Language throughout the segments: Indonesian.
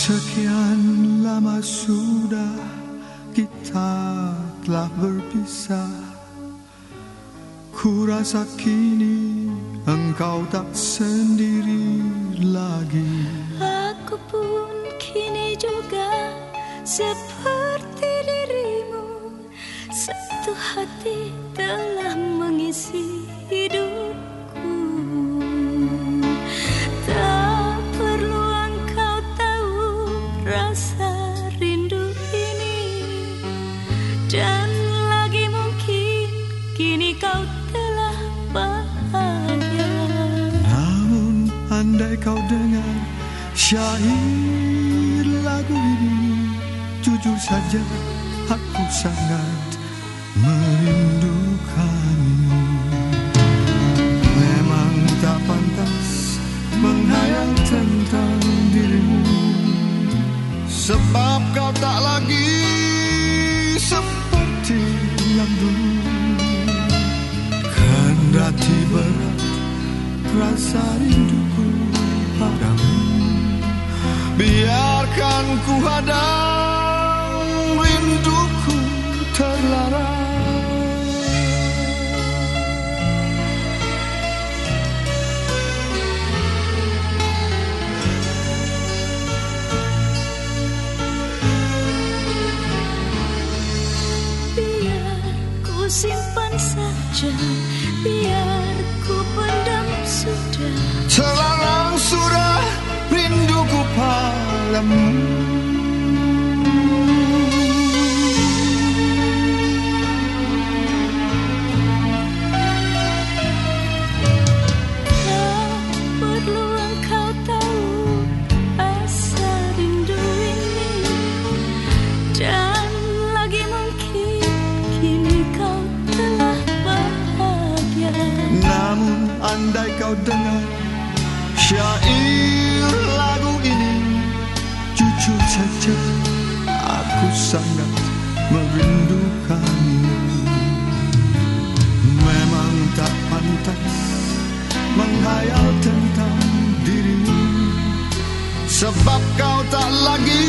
Sekian lama sudah kita telah berpisah. Ku rasa kini engkau tak sendiri lagi. Aku pun kini juga seperti dirimu. Satu hati telah mengisi hidupku. Tak perlu engkau tahu rasa rindu ini. Dan lagi mungkin kini kau telah bahagia. Namun andai kau dengar syair lagu ini, jujur saja aku sangat merindukanmu. Memang tak pantas menghayal tentang dirimu, sebab kau tak lagi seperti yang dulu. Kendati berat rasa rinduku padamu, biarkan ku hadang rinduku terlarang. Biar ku simpan saja, biar ku pendam sudah. Terlarang sudah rinduku padamu. Tak perlu engkau tahu asa rindu ini. Dan lagi mungkin kini kau telah bahagia. Namun andai kau dengar syair lagu ini, jujur saja aku sangat merindukanmu. Memang tak pantas menghayal tentang dirimu, sebab kau tak lagi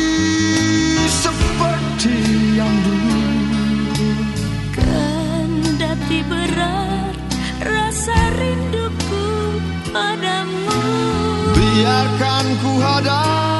seperti yang dulu. Kendati berat rasa rinduku padamu, Biarkan ku hadang